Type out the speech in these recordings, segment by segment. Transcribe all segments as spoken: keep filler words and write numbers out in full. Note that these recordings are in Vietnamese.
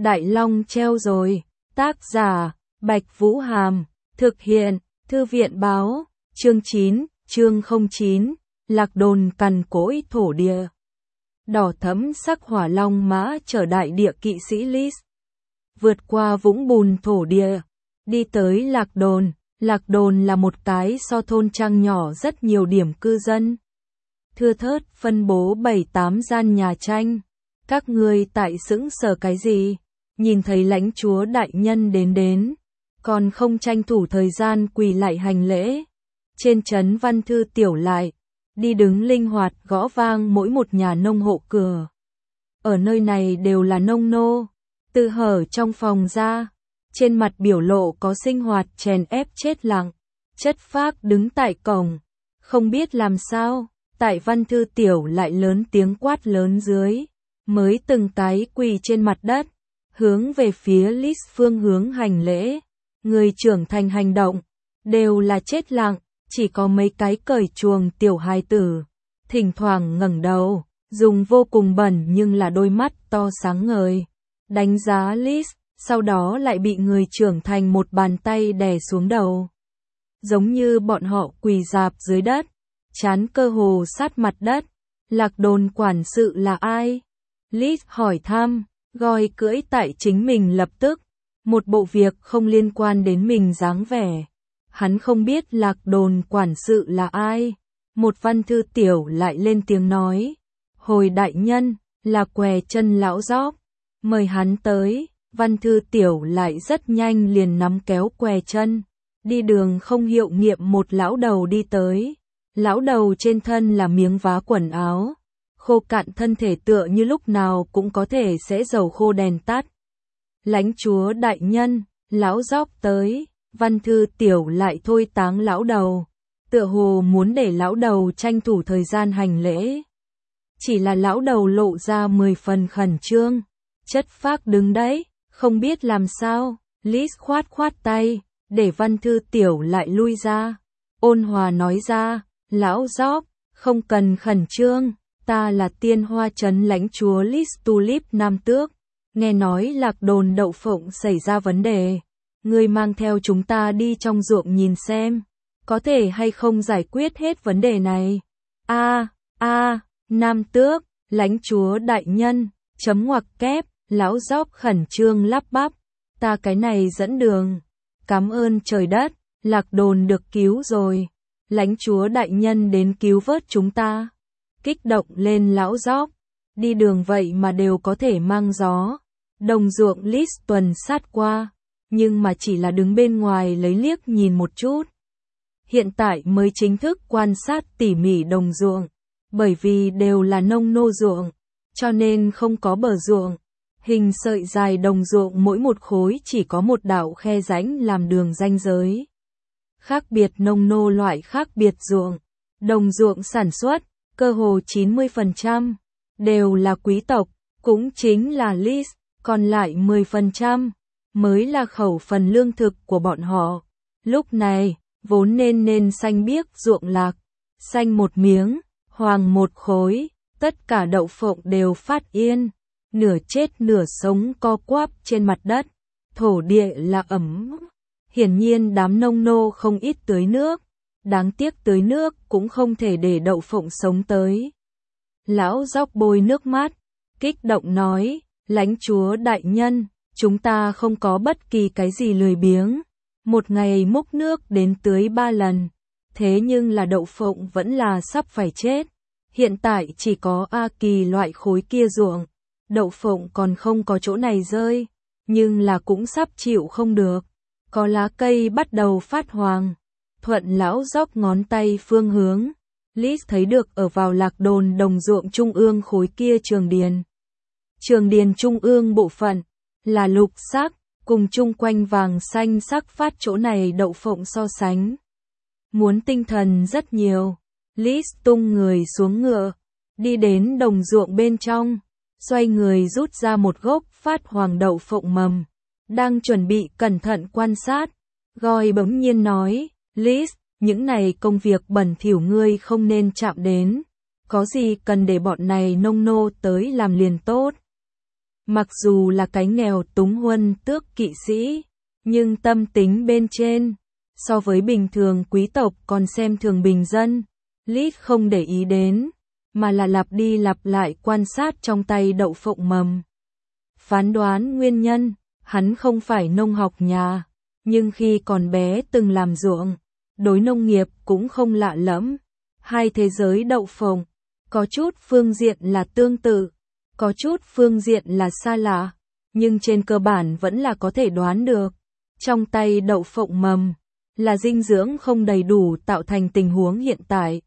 Đại Long treo rồi. Tác giả, Bạch Vũ Hàm. Thực hiện, Thư viện báo. Chương chín, chương không chín. Lạc Đồn cằn cỗi thổ địa. Đỏ thẫm sắc hỏa long mã chở đại địa kỵ sĩ Lis. Vượt qua vũng bùn thổ địa. Đi tới Lạc Đồn. Lạc Đồn là một cái so thôn trang nhỏ rất nhiều điểm cư dân. Thưa thớt phân bố bảy tám gian nhà tranh. Các ngươi tại sững sờ cái gì? Nhìn thấy lãnh chúa đại nhân đến đến. Còn không tranh thủ thời gian quỳ lại hành lễ. Trên trấn Văn Thư Tiểu lại. Đi đứng linh hoạt gõ vang mỗi một nhà nông hộ cửa. Ở nơi này đều là nông nô. Từ hở trong phòng ra. Trên mặt biểu lộ có sinh hoạt chèn ép chết lặng. Chất phác đứng tại cổng. Không biết làm sao. Tại Văn Thư Tiểu lại lớn tiếng quát lớn dưới. Mới từng cái quỳ trên mặt đất. Hướng về phía Lis phương hướng hành lễ. Người trưởng thành hành động. Đều là chết lặng. Chỉ có mấy cái cởi chuồng tiểu hài tử. Thỉnh thoảng ngẩng đầu. Dùng vô cùng bẩn nhưng là đôi mắt to sáng ngời. Đánh giá Lis. Sau đó lại bị người trưởng thành một bàn tay đè xuống đầu. Giống như bọn họ quỳ rạp dưới đất. Chán cơ hồ sát mặt đất. Lạc Đồn quản sự là ai? Lis hỏi thăm. Goi cưỡi tại chính mình lập tức. Một bộ việc không liên quan đến mình dáng vẻ. Hắn không biết Lạc Đồn quản sự là ai. Một Văn Thư Tiểu lại lên tiếng nói. Hồi đại nhân, là què chân lão gióc. Mời hắn tới. Văn Thư Tiểu lại rất nhanh liền nắm kéo què chân. Đi đường không hiệu nghiệm một lão đầu đi tới. Lão đầu trên thân là miếng vá quần áo. Khô cạn thân thể tựa như lúc nào cũng có thể sẽ dầu khô đèn tắt. Lãnh chúa đại nhân, lão gióc tới. Văn Thư Tiểu lại thôi táng lão đầu. Tựa hồ muốn để lão đầu tranh thủ thời gian hành lễ. Chỉ là lão đầu lộ ra mười phần khẩn trương. Chất phác đứng đấy. Không biết làm sao, Lis khoát khoát tay, để Văn Thư Tiểu lại lui ra. Ôn hòa nói ra, lão gióc, không cần khẩn trương, ta là Tiên Hoa trấn lãnh chúa Lis Tulip Nam Tước. Nghe nói Lạc Đồn đậu phộng xảy ra vấn đề. Ngươi mang theo chúng ta đi trong ruộng nhìn xem, có thể hay không giải quyết hết vấn đề này. A, a, Nam Tước, lãnh chúa đại nhân, chấm ngoặc kép. Lão gióc khẩn trương lắp bắp, ta cái này dẫn đường, cảm ơn trời đất, Lạc Đồn được cứu rồi, lãnh chúa đại nhân đến cứu vớt chúng ta. Kích động lên lão gióc, đi đường vậy mà đều có thể mang gió. Đồng ruộng Lis tuần sát qua, nhưng mà chỉ là đứng bên ngoài lấy liếc nhìn một chút. Hiện tại mới chính thức quan sát tỉ mỉ đồng ruộng, bởi vì đều là nông nô ruộng, cho nên không có bờ ruộng. Hình sợi dài đồng ruộng mỗi một khối chỉ có một đạo khe rãnh làm đường ranh giới. Khác biệt nông nô loại khác biệt ruộng. Đồng ruộng sản xuất, cơ hồ chín mươi phần trăm, đều là quý tộc, cũng chính là Lis, còn lại mười phần trăm, mới là khẩu phần lương thực của bọn họ. Lúc này, vốn nên nên xanh biếc ruộng lạc, xanh một miếng, hoàng một khối, tất cả đậu phộng đều phát yên. Nửa chết nửa sống co quắp trên mặt đất, thổ địa là ẩm. Hiển nhiên đám nông nô không ít tưới nước, đáng tiếc tưới nước cũng không thể để đậu phộng sống tới. Lão gióc bôi nước mắt, kích động nói, lãnh chúa đại nhân, chúng ta không có bất kỳ cái gì lười biếng. Một ngày múc nước đến tưới ba lần, thế nhưng là đậu phộng vẫn là sắp phải chết. Hiện tại chỉ có A Kỳ loại khối kia ruộng. Đậu phộng còn không có chỗ này rơi, nhưng là cũng sắp chịu không được. Có lá cây bắt đầu phát hoàng. Thuận lão gióc ngón tay phương hướng. Lis thấy được ở vào Lạc Đồn đồng ruộng trung ương khối kia trường điền. Trường điền trung ương bộ phận là lục sắc, cùng chung quanh vàng xanh sắc phát chỗ này đậu phộng so sánh. Muốn tinh thần rất nhiều. Lis tung người xuống ngựa, đi đến đồng ruộng bên trong. Xoay người rút ra một gốc phát hoàng đậu phộng mầm. Đang chuẩn bị cẩn thận quan sát. Goi bỗng nhiên nói, Lis, những này công việc bẩn thỉu ngươi không nên chạm đến. Có gì cần để bọn này nông nô tới làm liền tốt. Mặc dù là cái nghèo túng huân tước kỵ sĩ, nhưng tâm tính bên trên, so với bình thường quý tộc còn xem thường bình dân, Lít không để ý đến, mà là lặp đi lặp lại quan sát trong tay đậu phộng mầm. Phán đoán nguyên nhân, hắn không phải nông học nhà, nhưng khi còn bé từng làm ruộng, đối nông nghiệp cũng không lạ lẫm. Hai thế giới đậu phộng, có chút phương diện là tương tự, có chút phương diện là xa lạ, nhưng trên cơ bản vẫn là có thể đoán được. Trong tay đậu phộng mầm, là dinh dưỡng không đầy đủ tạo thành tình huống hiện tại.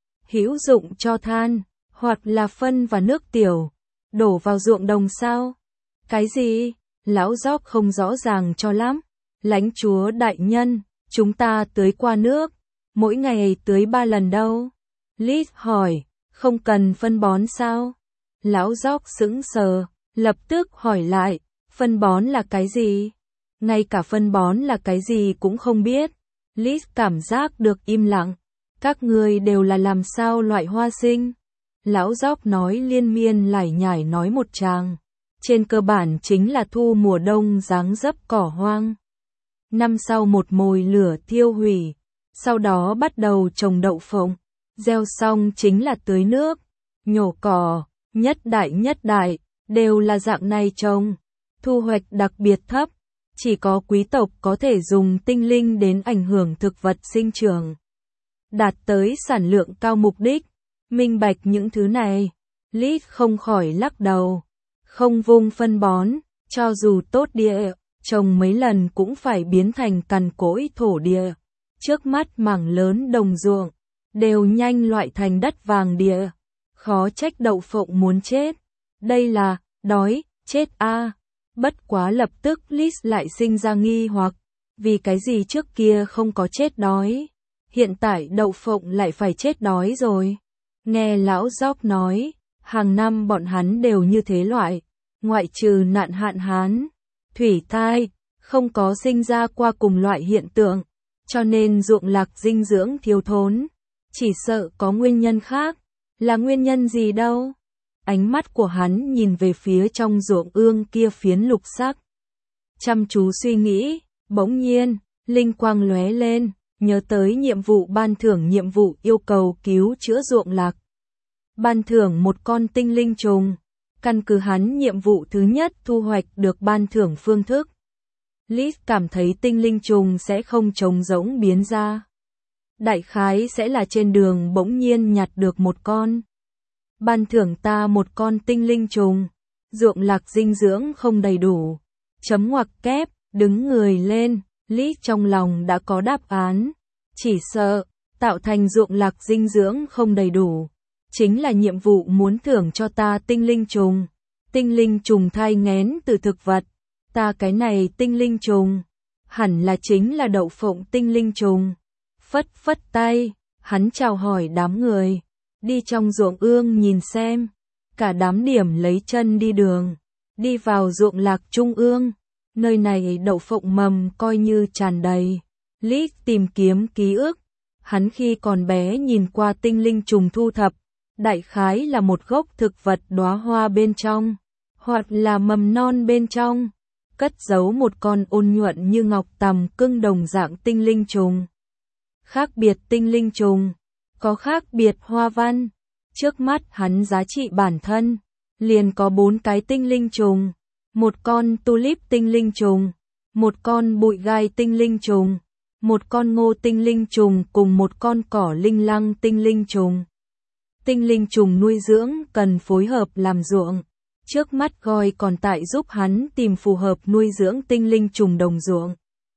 Hữu dụng cho than, hoặc là phân và nước tiểu, đổ vào ruộng đồng sao? Cái gì? Lão Gióc không rõ ràng cho lắm. Lãnh chúa đại nhân, chúng ta tưới qua nước, mỗi ngày tưới ba lần đâu? Lít hỏi, không cần phân bón sao? Lão Gióc sững sờ, lập tức hỏi lại, phân bón là cái gì? Ngay cả phân bón là cái gì cũng không biết. Lít cảm giác được im lặng. Các người đều là làm sao loại hoa sinh? Lão Gióc nói liên miên lải nhải nói một tràng. Trên cơ bản chính là thu mùa đông dáng dấp cỏ hoang. Năm sau một mồi lửa thiêu hủy, sau đó bắt đầu trồng đậu phộng, gieo xong chính là tưới nước, nhổ cỏ, nhất đại nhất đại, đều là dạng này trồng. Thu hoạch đặc biệt thấp, chỉ có quý tộc có thể dùng tinh linh đến ảnh hưởng thực vật sinh trưởng, đạt tới sản lượng cao mục đích. Minh bạch những thứ này, Lít không khỏi lắc đầu. Không vung phân bón, cho dù tốt địa, trồng mấy lần cũng phải biến thành cằn cỗi thổ địa. Trước mắt mảng lớn đồng ruộng, đều nhanh loại thành đất vàng địa. Khó trách đậu phộng muốn chết. Đây là, đói, chết a. À. Bất quá lập tức Lít lại sinh ra nghi hoặc, vì cái gì trước kia không có chết đói, hiện tại đậu phộng lại phải chết đói rồi. Nghe lão Gióc nói, hàng năm bọn hắn đều như thế loại, ngoại trừ nạn hạn hán, thủy tai, không có sinh ra qua cùng loại hiện tượng, cho nên ruộng lạc dinh dưỡng thiếu thốn. Chỉ sợ có nguyên nhân khác, là nguyên nhân gì đâu? Ánh mắt của hắn nhìn về phía trong ruộng ương kia phiến lục sắc. Chăm chú suy nghĩ, bỗng nhiên, linh quang lóe lên, nhớ tới nhiệm vụ ban thưởng nhiệm vụ yêu cầu cứu chữa ruộng lạc. Ban thưởng một con tinh linh trùng, căn cứ hắn nhiệm vụ thứ nhất thu hoạch được ban thưởng phương thức. Lít cảm thấy tinh linh trùng sẽ không trống rỗng biến ra. Đại khái sẽ là trên đường bỗng nhiên nhặt được một con. Ban thưởng ta một con tinh linh trùng, ruộng lạc dinh dưỡng không đầy đủ. Chấm ngoặc kép, đứng người lên, Lít trong lòng đã có đáp án. Chỉ sợ, tạo thành ruộng lạc dinh dưỡng không đầy đủ, chính là nhiệm vụ muốn thưởng cho ta tinh linh trùng. Tinh linh trùng thai nghén từ thực vật, ta cái này tinh linh trùng, hẳn là chính là đậu phộng tinh linh trùng. Phất phất tay, hắn chào hỏi đám người, đi trong ruộng ương nhìn xem, cả đám điểm lấy chân đi đường, đi vào ruộng lạc trung ương, nơi này đậu phộng mầm coi như tràn đầy. Lít tìm kiếm ký ức, hắn khi còn bé nhìn qua tinh linh trùng thu thập, đại khái là một gốc thực vật đóa hoa bên trong, hoặc là mầm non bên trong, cất giấu một con ôn nhuận như ngọc tằm cưng đồng dạng tinh linh trùng. Khác biệt tinh linh trùng, có khác biệt hoa văn, trước mắt hắn giá trị bản thân, liền có bốn cái tinh linh trùng, một con tulip tinh linh trùng, một con bụi gai tinh linh trùng, một con ngô tinh linh trùng cùng một con cỏ linh lăng tinh linh trùng. Tinh linh trùng nuôi dưỡng cần phối hợp làm ruộng. Trước mắt Goi còn tại giúp hắn tìm phù hợp nuôi dưỡng tinh linh trùng đồng ruộng.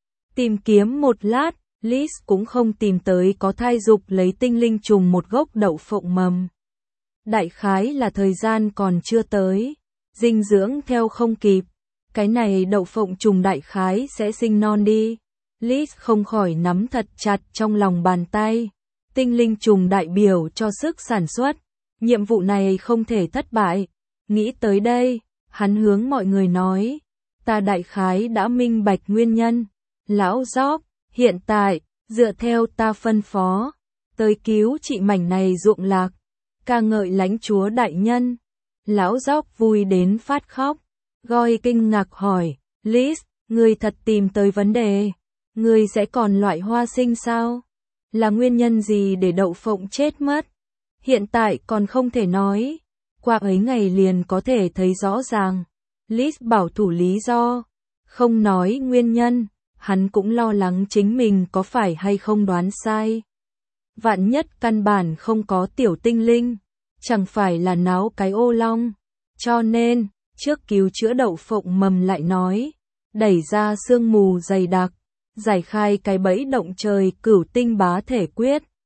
Tìm kiếm một lát, Liz cũng không tìm tới có thai dục lấy tinh linh trùng một gốc đậu phộng mầm. Đại khái là thời gian còn chưa tới, dinh dưỡng theo không kịp. Cái này đậu phộng trùng đại khái sẽ sinh non đi. Liz không khỏi nắm thật chặt trong lòng bàn tay. Tinh linh trùng đại biểu cho sức sản xuất. Nhiệm vụ này không thể thất bại. Nghĩ tới đây, hắn hướng mọi người nói. Ta đại khái đã minh bạch nguyên nhân. Lão Gióc, hiện tại, dựa theo ta phân phó, tới cứu chị mảnh này ruộng lạc. Ca ngợi lãnh chúa đại nhân. Lão Gióc vui đến phát khóc. Goy kinh ngạc hỏi, Liz, ngươi thật tìm tới vấn đề. Ngươi sẽ còn loại hoa sinh sao? Là nguyên nhân gì để đậu phộng chết mất? Hiện tại còn không thể nói. Qua ấy ngày liền có thể thấy rõ ràng. Liz bảo thủ lý do. Không nói nguyên nhân. Hắn cũng lo lắng chính mình có phải hay không đoán sai. Vạn nhất căn bản không có tiểu tinh linh. Chẳng phải là náo cái ô long. Cho nên, trước cứu chữa đậu phộng mầm lại nói. Đẩy ra sương mù dày đặc. Giải khai cái bẫy động trời cửu tinh bá thể quyết.